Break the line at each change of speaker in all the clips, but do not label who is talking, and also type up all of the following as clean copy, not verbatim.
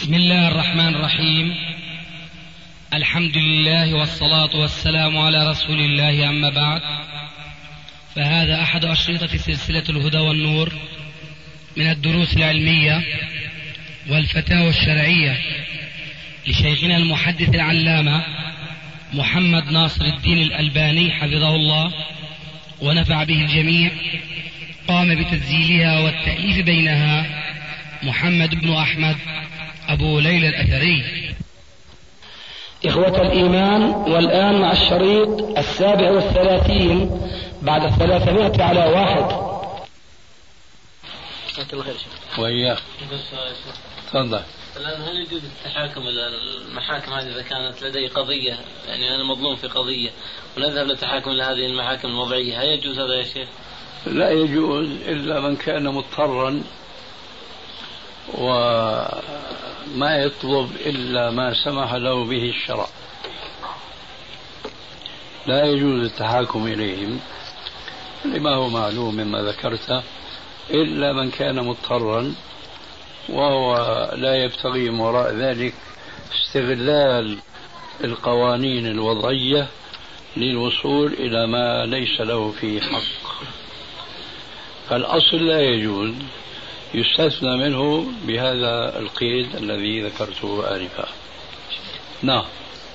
بسم الله الرحمن الرحيم. الحمد لله والصلاة والسلام على رسول الله، أما بعد، فهذا أحد أشرطة سلسلة الهدى والنور من الدروس العلمية والفتاوى الشرعية لشيخنا المحدث العلامة محمد ناصر الدين الألباني حفظه الله ونفع به الجميع. قام بتسجيلها والتأليف بينها محمد بن أحمد أبو ليلى الأثري.
إخوة الإيمان، والآن مع الشريط 37 بعد 300 على 1.
وإياه تفضل.
الآن هل يجوز التحاكم إلى المحاكم هذه إذا كانت لدي قضية، يعني أنا مظلوم في قضية ونذهب للتحاكم لهذه المحاكم الوضعية، هل يجوز هذا يا شيخ؟
لا يجوز إلا من كان مضطرا وما يطلب إلا ما سمح له به الشرع. لا يجوز التحاكم إليهم لما هو معلوم مما ذكرت، إلا من كان مضطرا وهو لا يبتغي من وراء ذلك استغلال القوانين الوضعية للوصول إلى ما ليس له فيه حق. فالأصل لا يجوز، يستثنى منه بهذا القيد الذي ذكرته آنفا. نعم.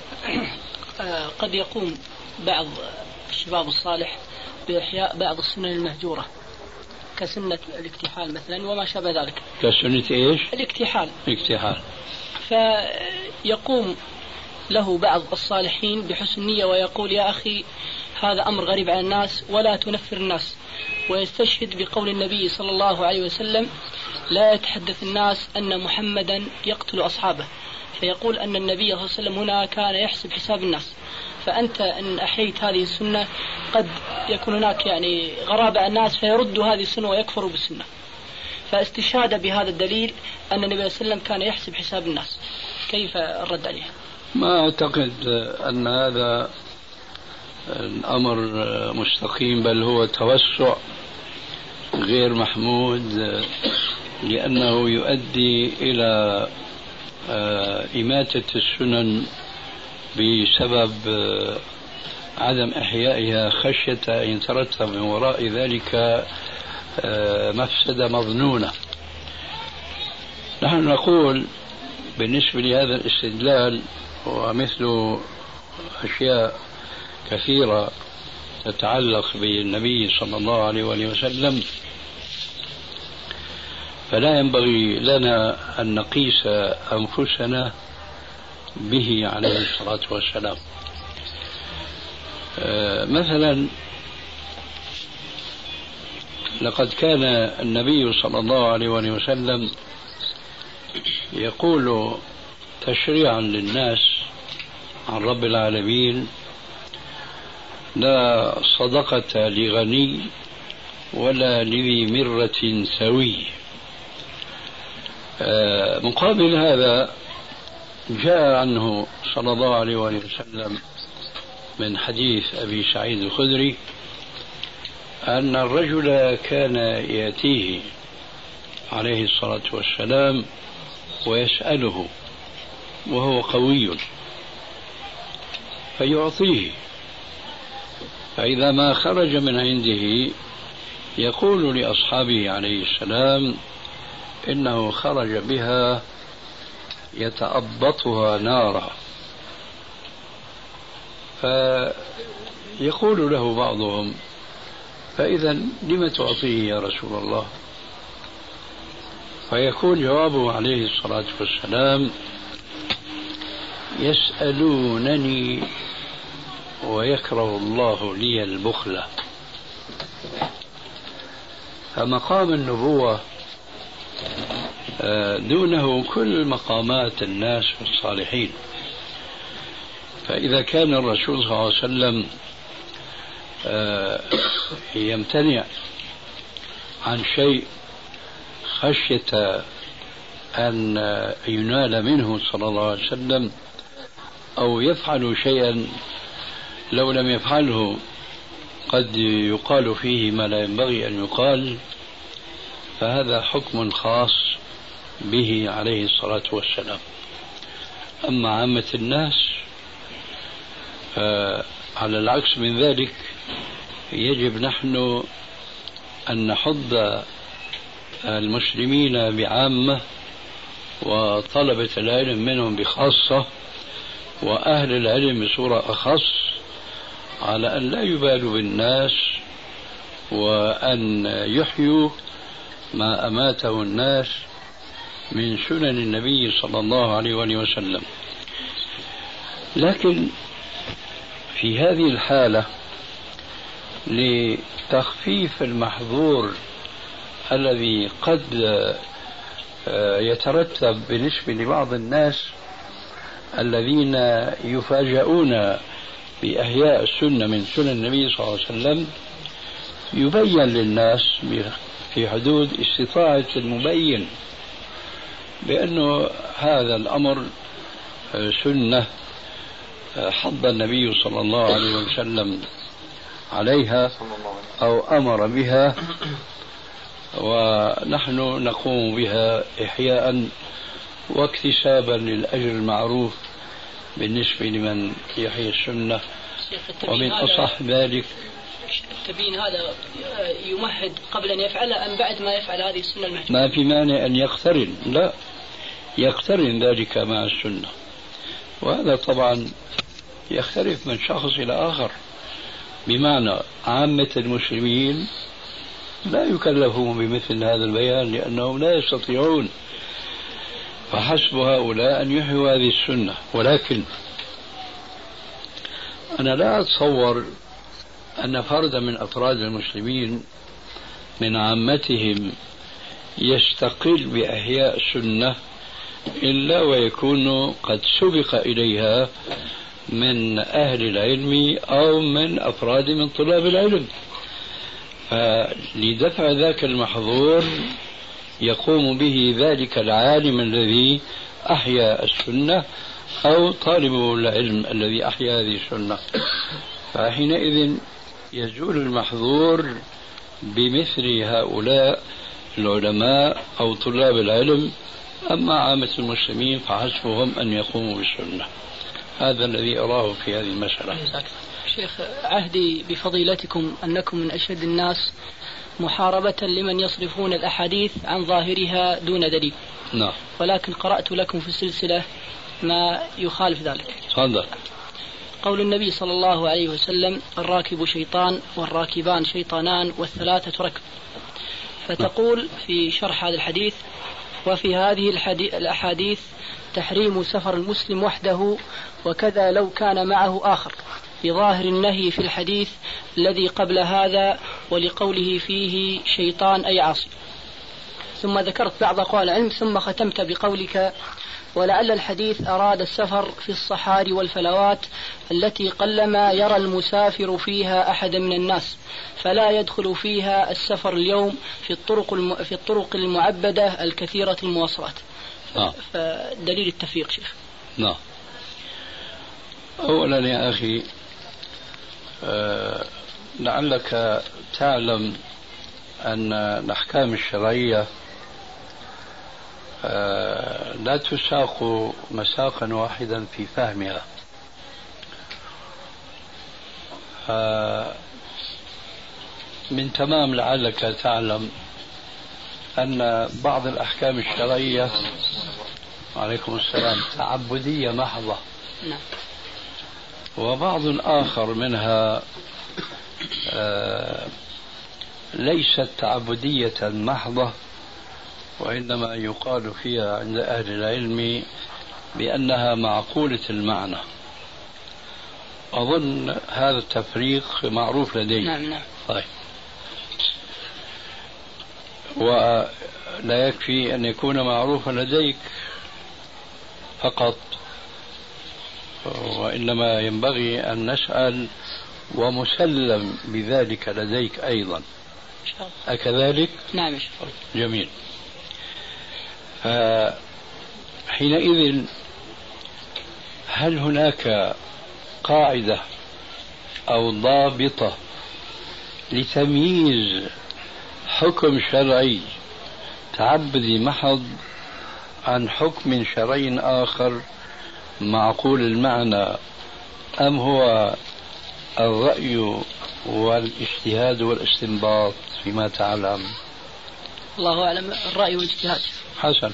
قد يقوم بعض الشباب الصالح بإحياء بعض السنن المهجورة كسنة الاكتحال مثلا وما شابه ذلك.
كسنة ايش؟
الاكتحال. فيقوم له بعض الصالحين بحسن نية ويقول: يا أخي، هذا أمر غريب على الناس ولا تنفر الناس، ويستشهد بقول النبي صلى الله عليه وسلم: لا يتحدث الناس أن محمدا يقتل أصحابه. فيقول أن النبي صلى الله عليه وسلم هنا كان يحسب حساب الناس، فأنت إن أحييت هذه السنة قد يكون هناك يعني غرابة الناس فيردوا هذه السنة ويكفروا بالسنة. فاستشهاد بهذا الدليل أن النبي صلى الله عليه وسلم كان يحسب حساب الناس، كيف الرد عليه؟
ما أعتقد أن هذا الأمر مستقيم، بل هو توسع غير محمود، لأنه يؤدي إلى إماتة السنن بسبب عدم إحيائها خشية أن يترتب من وراء ذلك مفسدة مظنونة. نحن نقول بالنسبة لهذا الاستدلال ومثل أشياء كثيرة تتعلق بالنبي صلى الله عليه وسلم، فلا ينبغي لنا أن نقيس أنفسنا به عليه الصلاة والسلام. مثلا لقد كان النبي صلى الله عليه وسلم يقول تشريعا للناس عن رب العالمين: لا صدقة لغني ولا لذي مرة سوي. مقابل هذا جاء عنه صلى الله عليه وسلم من حديث أبي سعيد الخدري أن الرجل كان يأتيه عليه الصلاة والسلام ويسأله وهو قوي فيعطيه، فإذا ما خرج من عنده يقول لأصحابه عليه السلام إنه خرج بها يتأبطها نارا. فيقول له بعضهم: فإذا لم تعطيه يا رسول الله؟ فيكون جوابه عليه الصلاة والسلام: يسألونني ويكره الله لي البخل. فمقام النبوة دونه كل مقامات الناس والصالحين. فإذا كان الرسول صلى الله عليه وسلم يمتنع عن شيء خشية أن ينال منه صلى الله عليه وسلم، أو يفعل شيئا لو لم يفعله قد يقال فيه ما لا ينبغي أن يقال، فهذا حكم خاص به عليه الصلاة والسلام. أما عامة الناس على العكس من ذلك يجب نحن أن نحض المسلمين بعامة وطلبة العلم منهم بخاصة وأهل العلم بصورة أخص على أن لا يبالوا بالناس وأن يحيوا ما أماته الناس من سنن النبي صلى الله عليه وسلم. لكن في هذه الحالة لتخفيف المحظور الذي قد يترتب بالنسبة لبعض الناس الذين يفاجؤون بإحياء السنة من سنن النبي صلى الله عليه وسلم، يبين للناس في حدود استطاعة المبين بأنه هذا الأمر سنة حض النبي صلى الله عليه وسلم عليها أو أمر بها، ونحن نقوم بها إحياء واكتسابا للأجر المعروف بالنسبة لمن يحيي السنة. ومن أصح ذلك
التبيين هذا يمهد قبل أن يفعله أم بعد ما يفعل هذه السنة المحجوبة؟
ما في مانع أن يقترن، لا يقترن ذلك مع السنة، وهذا طبعا يختلف من شخص إلى آخر، بمعنى عامة المسلمين لا يكلفون بمثل هذا البيان لأنهم لا يستطيعون، فحسب هؤلاء أن يحيوا هذه السنة. ولكن أنا لا أتصور أن فردا من أفراد المسلمين من عامتهم يستقل بإحياء السنة إلا ويكون قد سبق إليها من أهل العلم أو من أفراد من طلاب العلم، فلدفع ذاك المحظور يقوم به ذلك العالم الذي أحيا السنة أو طالب العلم الذي أحيا هذه السنة، فحينئذ يزول المحظور بمثل هؤلاء العلماء أو طلاب العلم. أما عامة المسلمين فحسبهم أن يقوموا بالسنة. هذا الذي أراه في هذه المسألة.
شيخ، عهدي بفضيلتكم أنكم من أشد الناس محاربة لمن يصرفون الأحاديث عن ظاهرها دون دليل.
نعم.
ولكن قرأت لكم في السلسلة ما يخالف ذلك.
تفضل.
قول النبي صلى الله عليه وسلم: الراكب شيطان والراكبان شيطانان والثلاثة ركب. فتقول في شرح هذا الحديث: وفي هذه الأحاديث تحريم سفر المسلم وحده وكذا لو كان معه آخر، بظاهر النهي في الحديث الذي قبل هذا ولقوله فيه شيطان أي عاصي. ثم ذكرت بعض أقوال العلم ثم ختمت بقولك: ولعل الحديث أراد السفر في الصحاري والفلوات التي قلما يرى المسافر فيها أحدا من الناس، فلا يدخل فيها السفر اليوم في الطرق المعبدة الكثيرة المواصلات. فدليل التفريق شيخ.
نعم. أولا يا أخي لعلك تعلم أن الأحكام الشرعية لا تساق مساقا واحدا في فهمها. من تمام لعلك تعلم أن بعض الأحكام الشرعية عليكم السلام تعبدية محضة، وبعض آخر منها ليست تعبدية محضة، وإنما يقال فيها عند أهل العلم بأنها معقولة المعنى. أظن هذا التفريق معروف لديك.
نعم.
طيب. ولا يكفي أن يكون معروفا لديك فقط، وإنما ينبغي أن نسأل ومسلم بذلك لديك أيضا. أكذلك؟
نعم.
جميل. حينئذ هل هناك قاعدة أو ضابطة لتمييز حكم شرعي تعبدي محض عن حكم شرعي آخر معقول المعنى، أم هو الرأي والاجتهاد والاستنباط فيما تعلم؟
الله أعلم، الرأي والاجتهاد.
حسن.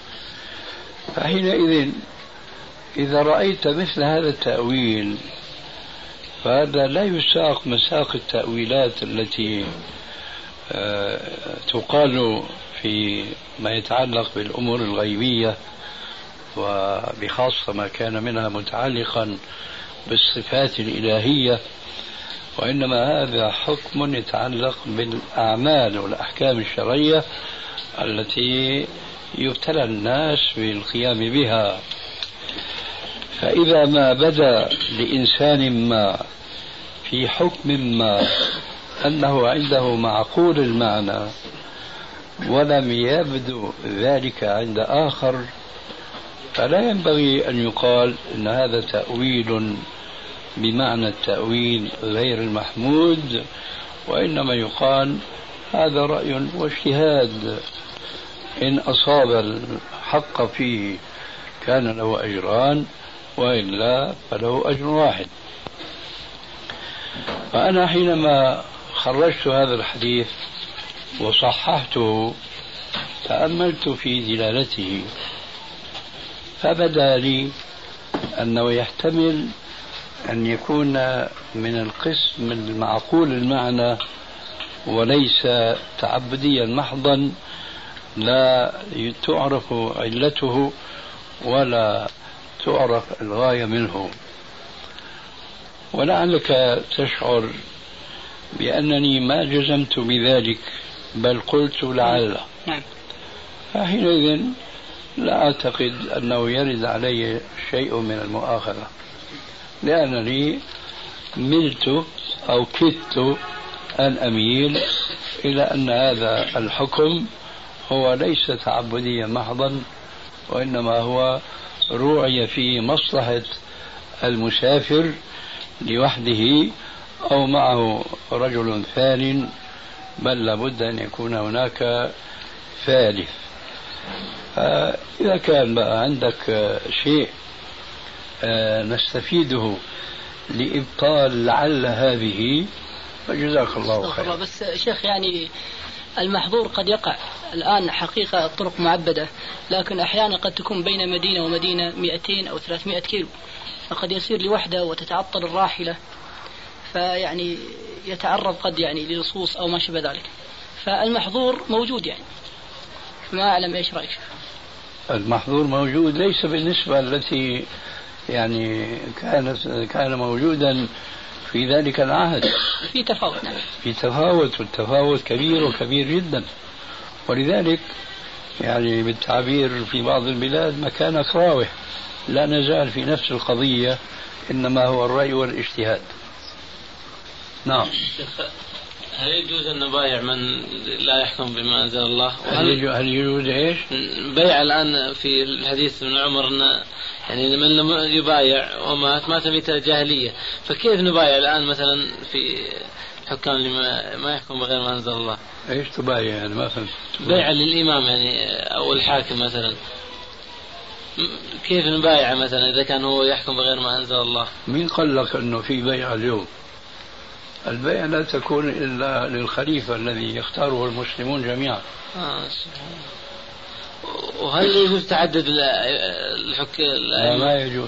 فحينئذ إذا رأيت مثل هذا التأويل فهذا لا يساق مساق التأويلات التي تقال في ما يتعلق بالأمور الغيبية، وبخاصة ما كان منها متعلقا بالصفات الإلهية، وإنما هذا حكم يتعلق بالأعمال والأحكام الشرعية التي يبتلى الناس بالقيام بها. فإذا ما بدا لإنسان ما في حكم ما أنه عنده معقول المعنى ولم يبدو ذلك عند آخر، فلا ينبغي أن يقال أن هذا تأويل بمعنى التأويل غير المحمود، وإنما يقال هذا رأي واجتهاد، إن أصاب الحق فيه كان له أجران، وإلا فله أجر واحد. فأنا حينما خرجت هذا الحديث وصححته تأملت في دلالته، فبدا لي أنه يحتمل أن يكون من القسم المعقول المعنى وليس تعبديا محضا لا تعرف علته ولا تعرف الغاية منه. ولعلك تشعر بأنني ما جزمت بذلك بل قلت لعل. فحينئذ لا أعتقد أنه يرد علي شيء من المؤاخذة، لأنني ملت أو كدت أن أميل إلى أن هذا الحكم هو ليس تعبديا محضا، وإنما هو روعي في مصلحة المسافر لوحده أو معه رجل ثان، بل لابد أن يكون هناك ثالث. إذا كان بقى عندك شيء نستفيده لإبطال لعل هذه فجزاك الله خير.
بس شيخ يعني المحظور قد يقع الآن حقيقة الطرق معبدة، لكن أحيانا قد تكون بين مدينة ومدينة 200 أو 300 كيلو، فقد يصير لوحده وتتعطل الراحلة، فيعني يتعرض قد يعني للصوص أو ما شابه ذلك، فالمحظور موجود يعني. ما أعلم إيش رأيك؟
المحظور موجود ليس بالنسبة التي يعني كان موجودا في ذلك العهد،
في تفاوت. نعم
في تفاوت، والتفاوت كبير وكبير جدا، ولذلك يعني بالتعبير في بعض البلاد مكانك راوح، لا نزال في نفس القضية، إنما هو الرأي والاجتهاد. نعم.
هل يجوز أن نبايع من لا يحكم بما أنزل الله؟
هل يجوز إيش؟
بيع الآن في الحديث من عمر أن يعني من لم يبايع ومات مات ميتة جاهلية، فكيف نبايع الآن مثلا في حكام اللي ما يحكم بغير ما أنزل الله؟
إيش تبايع يعني؟ ما فهمت.
بيع للإمام يعني أو الحاكم مثلا، كيف نبايع مثلا إذا كان هو يحكم بغير ما أنزل الله؟
مين قال لك أنه في بيع اليوم؟ البيع لا تكون إلا للخليفة الذي يختاره المسلمون جميعا.
وهل يجوز تعدد
لا، ما يجوز،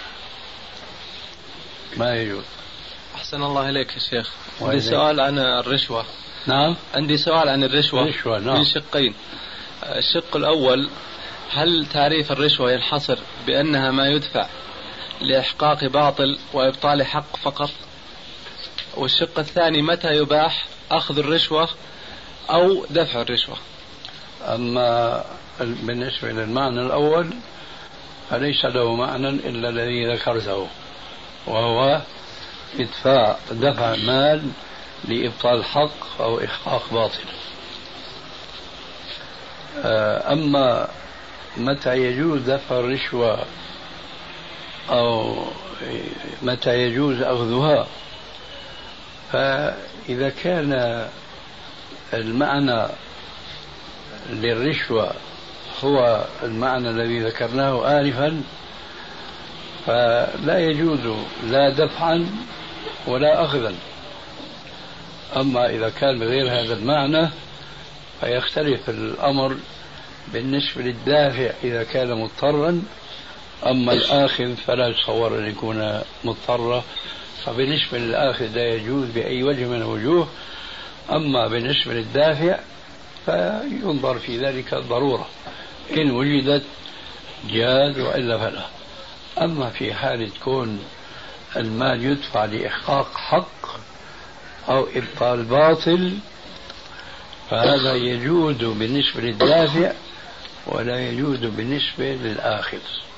ما يجوز.
أحسن الله إليك يا شيخ. عندي سؤال عن الرشوة.
نعم.
عندي سؤال عن الرشوة.
نعم.
في شقين. الشق الأول، هل تعريف الرشوة ينحصر بأنها ما يدفع لإحقاق باطل وإبطال حق فقط؟ والشق الثاني، متى يباح أخذ الرشوة أو دفع الرشوة؟
أما بالنسبة للمعنى الأول فليس له معنى إلا الذي ذكرته، وهو دفع مال لإبطال حق أو إحقاق باطل. أما متى يجوز دفع الرشوة أو متى يجوز أخذها، فإذا كان المعنى للرشوة هو المعنى الذي ذكرناه آنفا فلا يجوز لا دفعا ولا أخذا. أما إذا كان بغير هذا المعنى فيختلف الأمر بالنسبة للدافع إذا كان مضطرا، أما الآخذ فلا يتصور أن يكون مضطرا، فبالنسبة للآخذ لا يجوز بأي وجه من الوجوه. أما بالنسبة للدافع فينظر في ذلك الضرورة، إن وجدت جاز وإلا فلا. أما في حال تكون المال يدفع لإحقاق حق أو إبطال باطل فهذا يجوز بالنسبة للدافع ولا يجوز بالنسبة للآخذ.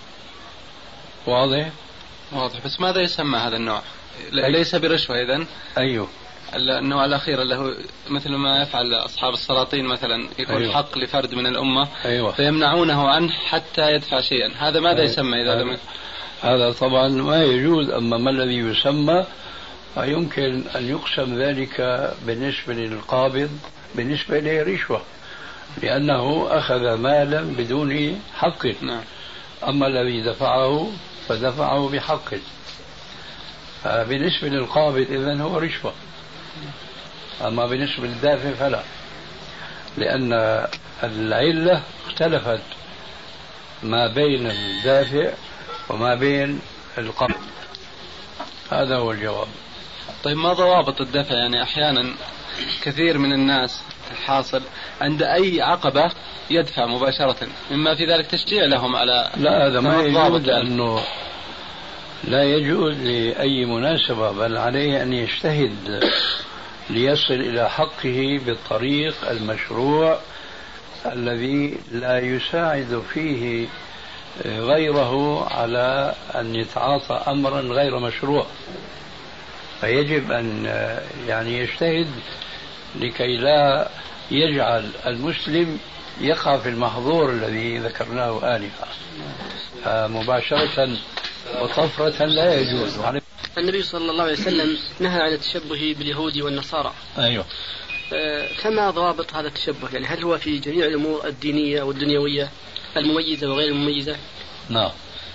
واضح؟
واضح. بس ماذا يسمى هذا النوع؟ ليس برشوة إذن؟
أيوه.
النوع الأخير اللي هو مثل ما يفعل أصحاب السلاطين مثلا، يكون
أيوه.
حق لفرد من الأمة
أيوه.
فيمنعونه عنه حتى يدفع شيئا، هذا ماذا يسمى إذا لم؟
هذا طبعا ما يجوز. أما ما الذي يسمى فيمكن أن يقسم ذلك بالنسبة للقابض بالنسبة له رشوة، لأنه أخذ مالا بدون حق.
نعم.
أما الذي دفعه فدفعه بحق، فبالنسبة للقابض إذن هو رشوة. أما بالنسبة للدافع فلا، لأن العلة اختلفت ما بين الدافع وما بين القابض. هذا هو الجواب.
طيب ما ضوابط الدفع؟ يعني أحيانا كثير من الناس الحاصل عند أي عقبة يدفع مباشرة، مما في ذلك تشجيع لهم على
لا، هذا ما يجوز،
يعني.
لأنه لا يجوز لأي مناسبة، بل عليه أن يجتهد ليصل إلى حقه بالطريق المشروع الذي لا يساعد فيه غيره على أن يتعاطى أمرا غير مشروع. فيجب أن يعني يجتهد لكي لا يجعل المسلم يقع في المحظور الذي ذكرناه آنفا. مباشرة وطفرة لا يجوز.
النبي صلى الله عليه وسلم نهى عن التشبه باليهود والنصارى.
أيوه.
فما ضوابط هذا التشبه؟ يعني هل هو في جميع الأمور الدينية والدنيوية المميزة وغير المميزة؟
نعم.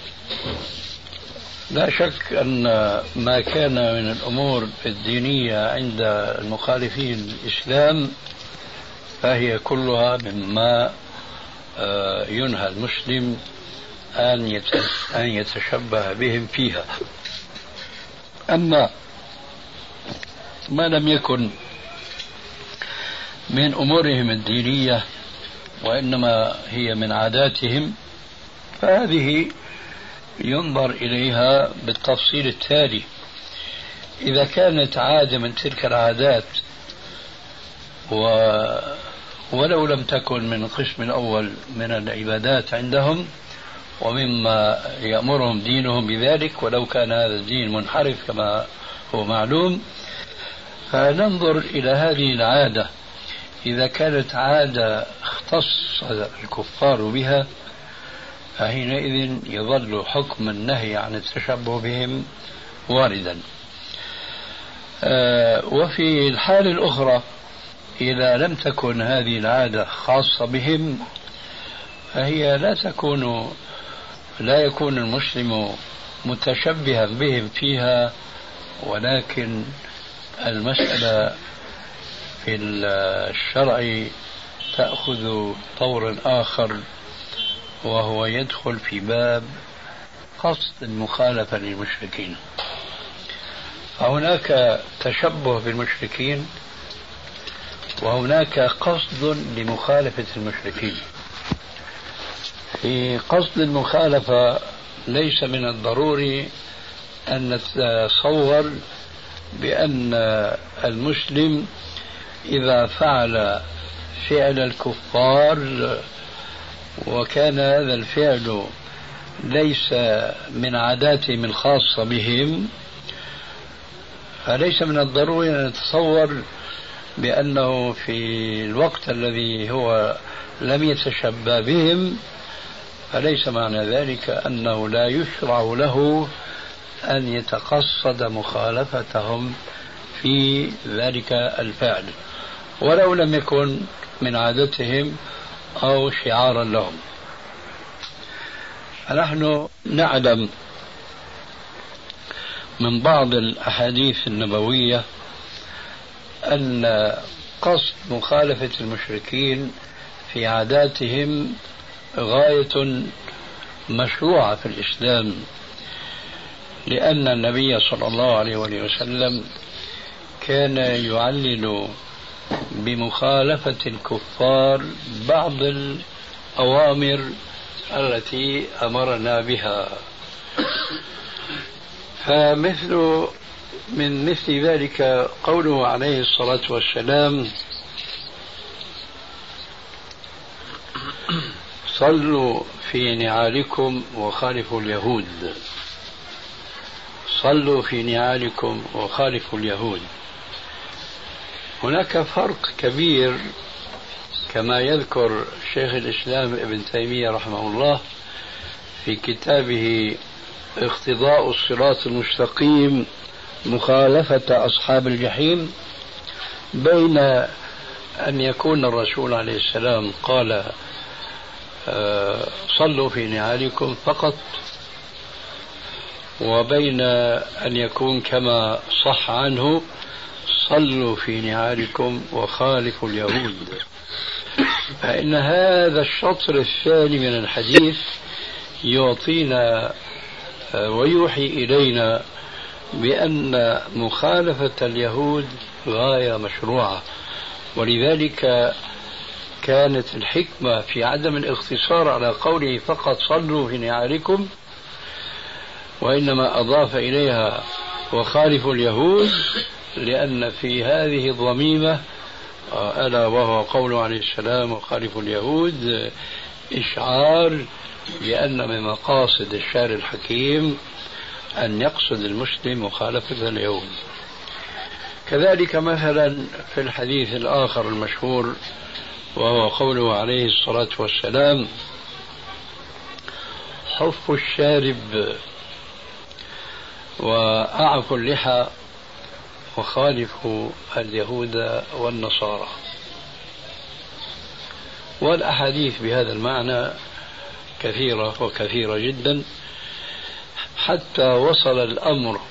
لا شك أن ما كان من الأمور الدينية عند المخالفين الإسلام فهي كلها مما ينهى المسلم أن يتشبه بهم فيها. أما ما لم يكن من أمورهم الدينية وإنما هي من عاداتهم فهذه ينظر إليها بالتفصيل التالي. إذا كانت عادة من تلك العادات ولو لم تكن من القسم الأول من العبادات عندهم ومما يأمرهم دينهم بذلك، ولو كان هذا الدين منحرف كما هو معلوم، فننظر إلى هذه العادة. إذا كانت عادة اختص الكفار بها فحينئذ يظل حكم النهي عن التشبه بهم واردا. وفي الحال الأخرى إذا لم تكن هذه العادة خاصة بهم فهي لا يكون المسلم متشبها بهم فيها، ولكن المسألة في الشرع تأخذ طورا آخر، وهو يدخل في باب قصد المخالفة للمشركين. فهناك تشبه بالمشركين وهناك قصد لمخالفة المشركين. في قصد المخالفة ليس من الضروري أن نتصور بأن المسلم إذا فعل فعل الكفار وكان هذا الفعل ليس من عاداتهم الخاصة بهم فليس من الضروري أن نتصور بأنه في الوقت الذي هو لم يتشبه بهم فليس معنى ذلك أنه لا يشرع له أن يتقصد مخالفتهم في ذلك الفعل ولو لم يكن من عادتهم أو شعارا لهم. فنحن نعلم من بعض الأحاديث النبوية أن قصد مخالفة المشركين في عاداتهم غاية مشروعة في الإسلام، لأن النبي صلى الله عليه وسلم كان يعلل بمخالفة الكفار بعض الأوامر التي أمرنا بها. من مثل ذلك قوله عليه الصلاة والسلام: صلوا في نعالكم وخالفوا اليهود. صلوا في نعالكم وخالفوا اليهود. هناك فرق كبير كما يذكر شيخ الإسلام ابن تيمية رحمه الله في كتابه اقتضاء الصراط المستقيم مخالفة أصحاب الجحيم، بين أن يكون الرسول عليه السلام قال صلوا في نعالكم فقط، وبين أن يكون كما صح عنه صلوا في نعالكم وخالفوا اليهود. فإن هذا الشطر الثاني من الحديث يعطينا ويوحي إلينا بأن مخالفة اليهود غاية مشروعة، ولذلك كانت الحكمة في عدم الاقتصار على قوله فقط صلوا في نعالكم، وإنما أضاف إليها وخالفوا اليهود، لأن في هذه الضميمة ألا وهو قوله عليه السلام وخالفوا اليهود إشعار بأن من مقاصد الشارع الحكيم أن يقصد المسلم مخالفة اليهود. كذلك مثلا في الحديث الآخر المشهور وهو قوله عليه الصلاة والسلام: حف الشارب وأعفوا اللحى وخالفوا اليهود والنصارى. والأحاديث بهذا المعنى كثيرة وكثيرة جدا، حتى وصل الأمر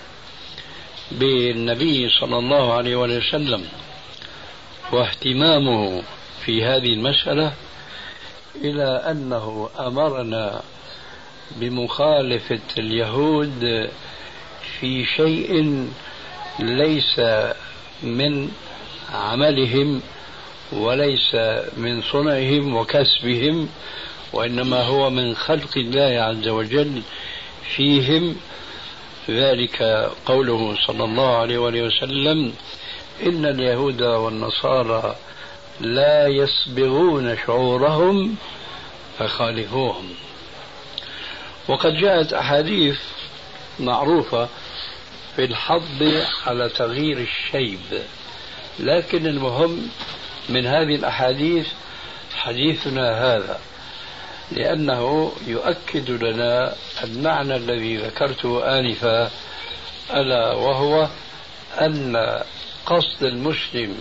بالنبي صلى الله عليه وسلم واهتمامه في هذه المسألة إلى أنه أمرنا بمخالفة اليهود في شيء ليس من عملهم وليس من صنعهم وكسبهم، وإنما هو من خلق الله عز وجل فيهم. ذلك قوله صلى الله عليه وسلم: إن اليهود والنصارى لا يسبغون شعورهم فخالفوهم. وقد جاءت أحاديث معروفة في الحض على تغيير الشيب، لكن المهم من هذه الأحاديث حديثنا هذا، لأنه يؤكد لنا المعنى الذي ذكرته آنفا، ألا وهو أن قصد المسلم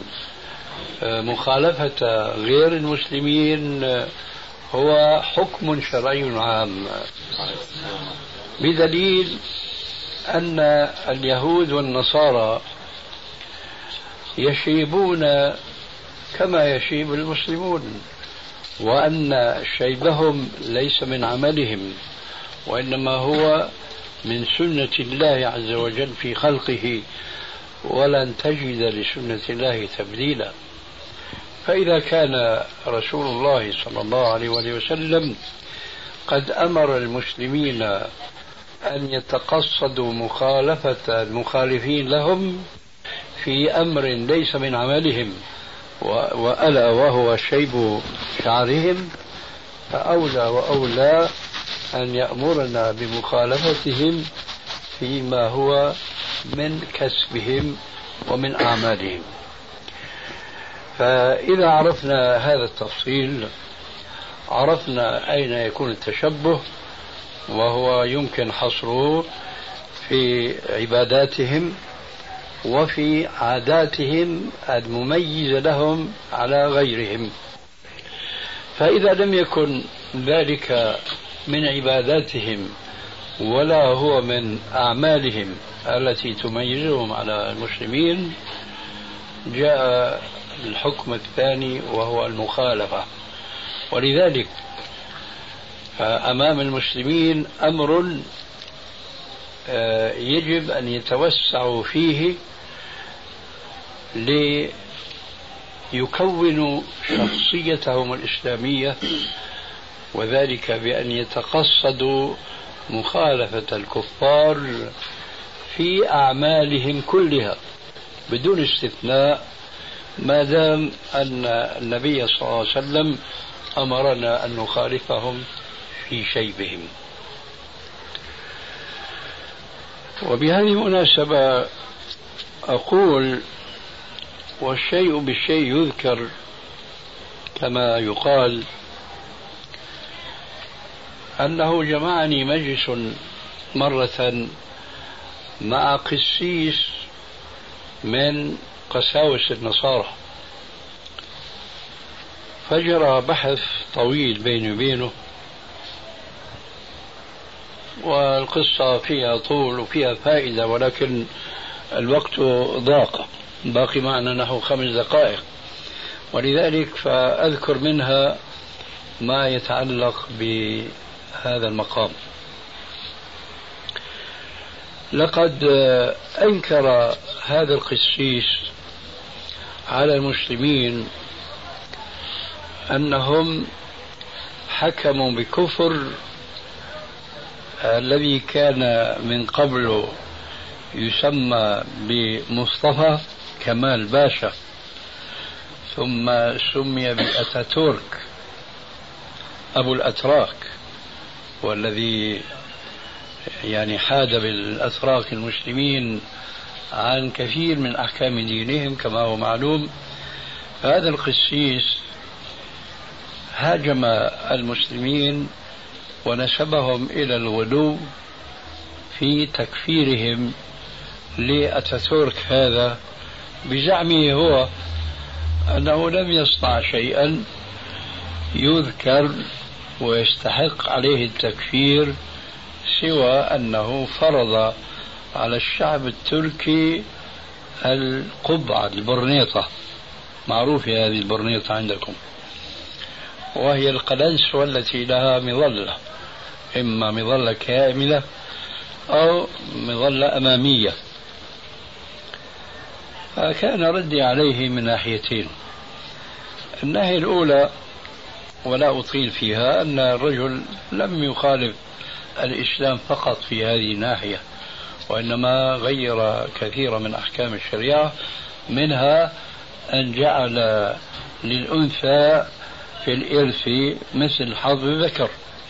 مخالفة غير المسلمين هو حكم شرعي عام، بدليل أن اليهود والنصارى يشيبون كما يشيب المسلمون، وأن شيبهم ليس من عملهم وإنما هو من سنة الله عز وجل في خلقه، ولن تجد لسنة الله تبديلا. فإذا كان رسول الله صلى الله عليه وسلم قد أمر المسلمين أن يتقصدوا مخالفة المخالفين لهم في أمر ليس من عملهم وألا وهو شيب شعرهم، فأولى وأولى أن يأمرنا بمخالفتهم فيما هو من كسبهم ومن أعمالهم. فإذا عرفنا هذا التفصيل عرفنا أين يكون التشبه، وهو يمكن حصره في عباداتهم وفي عاداتهم المميزة لهم على غيرهم. فإذا لم يكن ذلك من عباداتهم ولا هو من أعمالهم التي تميزهم على المسلمين، جاء الحكم الثاني وهو المخالفة. ولذلك أمام المسلمين أمر يجب أن يتوسعوا فيه ليكونوا شخصيتهم الإسلامية، وذلك بأن يتقصدوا مخالفة الكفار في أعمالهم كلها بدون استثناء، ما دام أن النبي صلى الله عليه وسلم أمرنا أن نخالفهم في شيبهم. وبهذه المناسبة أقول: والشيء بالشيء يذكر كما يقال، أنه جمعني مجلس مرة مع قسيس من قساوس النصارى، فجرى بحث طويل بيني وبينه، والقصة فيها طول وفيها فائدة، ولكن الوقت ضاق، باقي معنا نحو 5 دقائق، ولذلك فأذكر منها ما يتعلق بهذا المقام. لقد أنكر هذا القسيس على المسلمين أنهم حكموا بكفر الذي كان من قبل يسمى بمصطفى كمال باشا، ثم سمي بأتاتورك أبو الأتراك، والذي يعني حاد بالأتراك المسلمين عن كثير من أحكام دينهم كما هو معلوم. هذا القسيس هاجم المسلمين ونسبهم إلى الغلو في تكفيرهم لأتاتورك هذا، بزعمه هو أنه لم يصنع شيئا يذكر ويستحق عليه التكفير سوى أنه فرض على الشعب التركي القبعة البرنيطة، معروفة هذه البرنيطة عندكم، وهي القلنس والتي لها مظلة، إما مظلة كاملة أو مظلة أمامية. فكان ردي عليه من ناحيتين: الناحية الأولى ولا أطيل فيها أن الرجل لم يخالف الإسلام فقط في هذه الناحية، وإنما غير كثيرا من أحكام الشريعة، منها أن جعل للأنثى في الإرث مثل حظ الذكر.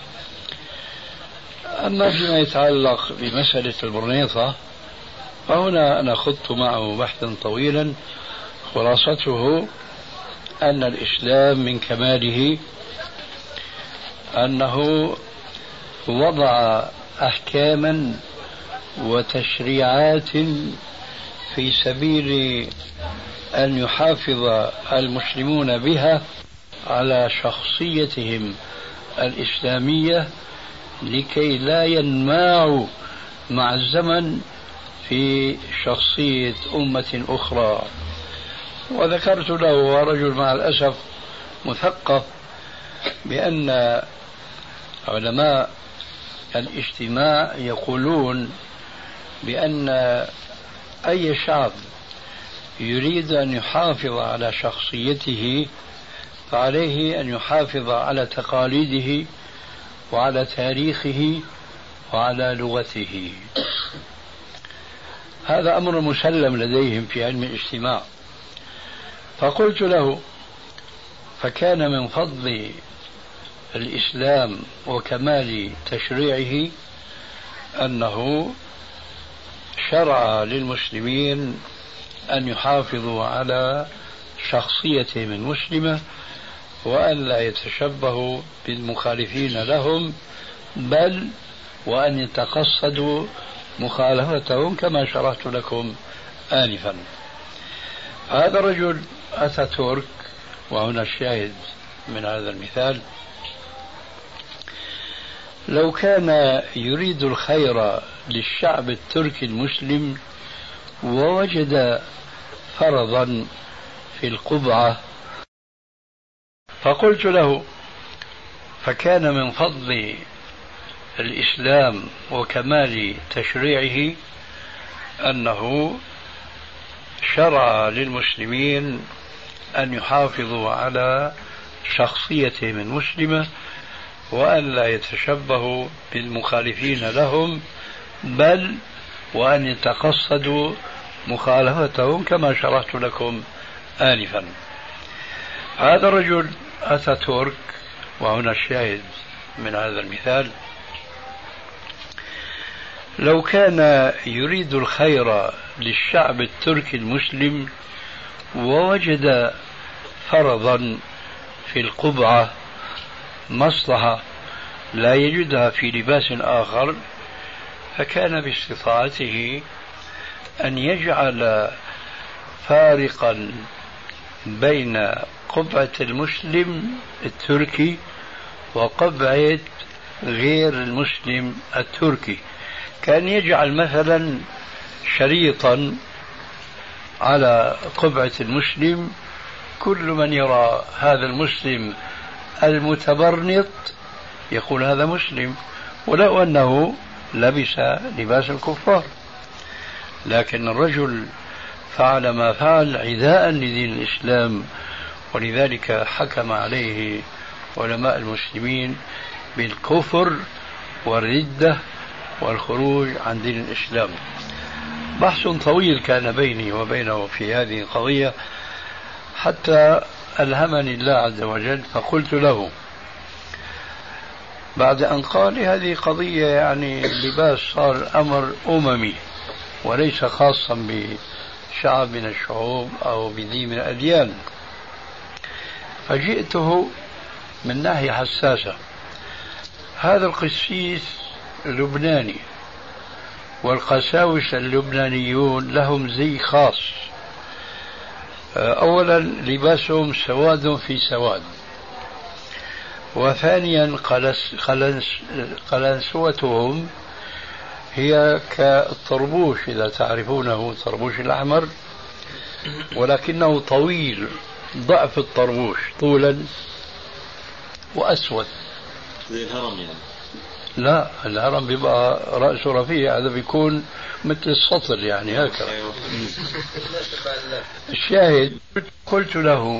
أما فيما يتعلق بمسألة البرنيطة فهنا أنا خضت معه بحثا طويلا، خلاصته أن الإسلام من كماله أنه وضع أحكاما وتشريعات في سبيل أن يحافظ المسلمون بها على شخصيتهم الإسلامية لكي لا ينماعوا مع الزمن في شخصية أمة أخرى. وذكرت له رجل مع الأسف مثقف بأن علماء الاجتماع يقولون بأن أي شعب يريد أن يحافظ على شخصيته فعليه أن يحافظ على تقاليده وعلى تاريخه وعلى لغته. هذا أمر مسلم لديهم في علم الاجتماع. فقلت له: فكان من فضل الإسلام وكمال تشريعه أنه شرع للمسلمين أن يحافظوا على شخصيتهم المسلمة وأن لا يتشبهوا بالمخالفين لهم، بل وأن يتقصدوا مخالفتهم كما شرحت لكم آنفا. هذا الرجل أتاتورك، وهنا الشاهد من هذا المثال. لو كان يريد الخير للشعب التركي المسلم ووجد فرضا في القبعة فقلت له، فكان من فضل الإسلام وكمال تشريعه أنه شرع للمسلمين أن يحافظوا على شخصيتهم المسلمة وأن لا يتشبهوا بالمخالفين لهم، بل وأن يتقصدوا مخالفتهم كما شرحت لكم آنفا. هذا الرجل أتاتورك، وهنا الشاهد من هذا المثال، لو كان يريد الخير للشعب التركي المسلم ووجد فرضا في القبعة مصلحة لا يجدها في لباس آخر، فكان باستطاعته أن يجعل فارقا بين قبعة المسلم التركي وقبعة غير المسلم التركي. كان يجعل مثلا شريطا على قبعة المسلم، كل من يرى هذا المسلم المتبرنط يقول هذا مسلم، ولو أنه لبس لباس الكفار. لكن الرجل فعل ما فعل عداء لدين الإسلام، ولذلك حكم عليه علماء المسلمين بالكفر والردة والخروج عن دين الإسلام. بحث طويل كان بيني وبينه في هذه القضية حتى ألهمني الله عز وجل، فقلت له بعد أن قال لي هذه قضية يعني اللباس صار أمر أممي وليس خاصا بشعب من الشعوب أو بدين من الأديان، فجئته من ناحية حساسة. هذا القسيس لبناني، والقساوسة اللبنانيون لهم زي خاص. أولا لباسهم سواد في سواد، وثانيا قلنسوتهم هي كالطربوش، إذا تعرفونه الطربوش الأحمر، ولكنه طويل ضعف الطربوش طولا وأسود.
زي الهرم يعني؟
لا، الهرم بيبقى رأسه رفيع، هذا بيكون مثل السطر يعني هكذا. الشاهد قلت له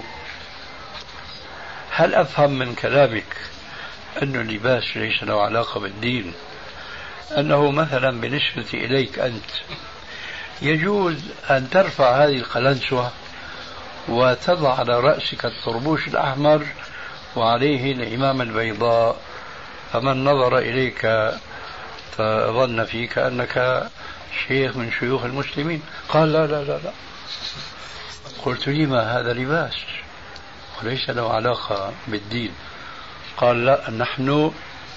هل أفهم من كلامك أن اللباس ليس له علاقة بالدين، أنه مثلا بالنسبة إليك أنت يجوز أن ترفع هذه القلنسوة وتضع على رأسك الطربوش الأحمر وعليه العمامة البيضاء، فمن نظر إليك فظن فيك أنك شيخ من شيوخ المسلمين؟ قال لا لا لا لا. قلت لما هذا لباس وليس له علاقة بالدين. قال لا، نحن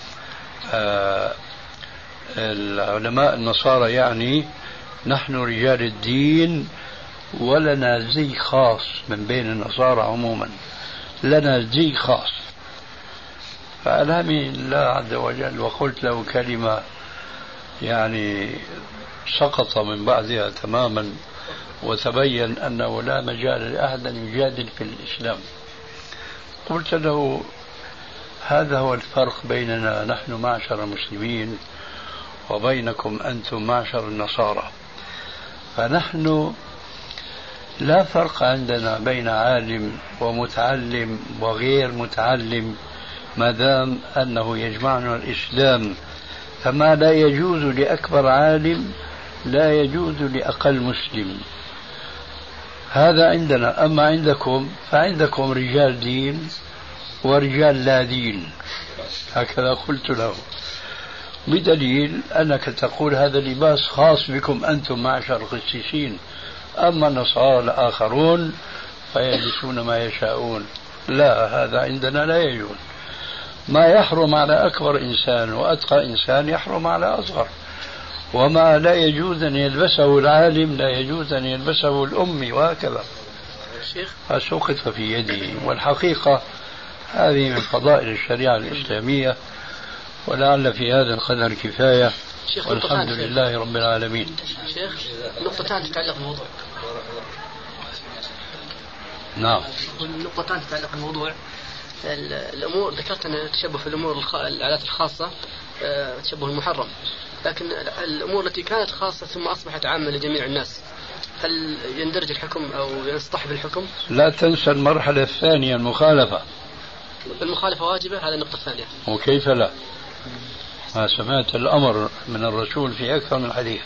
العلماء النصارى يعني نحن رجال الدين ولنا زي خاص من بين النصارى عموما، لنا زي خاص. فألهمني الله عز وجل وقلت له كلمة يعني سقط من بعدها تماما، وتبين أنه لا مجال لأحد أن يجادل في الإسلام. قلت له هذا هو الفرق بيننا نحن معشر المسلمين وبينكم أنتم معشر النصارى، فنحن لا فرق عندنا بين عالم ومتعلم وغير متعلم ما دام أنه يجمعنا الإسلام، فما لا يجوز لأكبر عالم لا يجوز لأقل مسلم. هذا عندنا، أما عندكم فعندكم رجال دين ورجال لا دين، هكذا قلت له، بدليل أنك تقول هذا لباس خاص بكم أنتم معشر القسيسين، أما النصارى الآخرون فيلبسون ما يشاءون. لا، هذا عندنا لا يجوز. ما يحرم على أكبر إنسان وأتقى إنسان يحرم على أصغر، وما لا يجوز أن يلبسه العالم لا يجوز أن يلبسه الأمي، وهكذا. فسقط في يدي. والحقيقة هذه من فضائل الشريعة الإسلامية، ولعل في هذا القدر كفاية، والحمد لله رب العالمين.
شيخ نقطتان تتعلق بالموضوع.
نعم.
نقطتان تتعلق بالموضوع. الأمور ذكرت أن التشبه في الأمور العادات الخاصة تشبه المحرم، لكن الأمور التي كانت خاصة ثم أصبحت عامة لجميع الناس، هل يندرج الحكم أو يصطحب الحكم؟
لا تنسى المرحلة الثانية، المخالفة.
المخالفة واجبة، هذا النقطة الثانية.
وكيف لا؟ ما سمعت الأمر من الرسول في أكثر من حديث.